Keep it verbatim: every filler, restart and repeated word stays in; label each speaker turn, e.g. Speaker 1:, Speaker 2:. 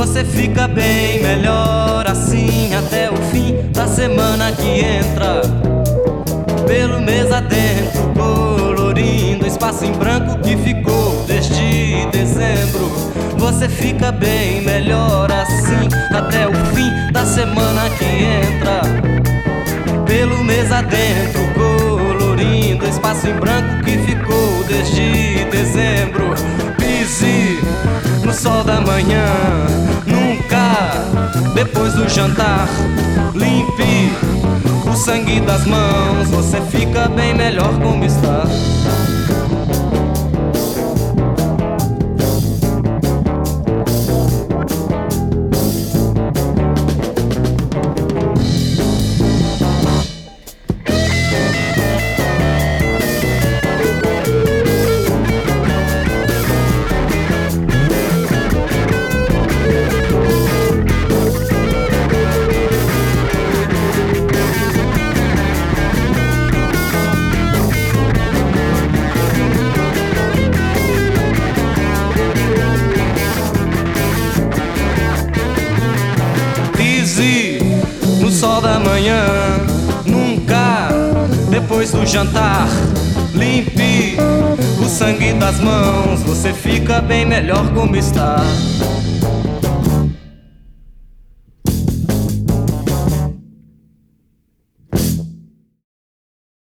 Speaker 1: Você fica bem melhor assim até o fim da semana que entra. Pelo mês adentro, colorindo o espaço em branco que ficou desde dezembro. Você fica bem melhor assim até o fim da semana que entra. Pelo mês adentro, colorindo o espaço em branco que ficou desde dezembro. Pise no sol da manhã, nunca depois do jantar. Limpe o sangue das mãos, você fica bem melhor como está. No sol da manhã, nunca depois do jantar. Limpe o sangue das mãos, você fica bem melhor como está.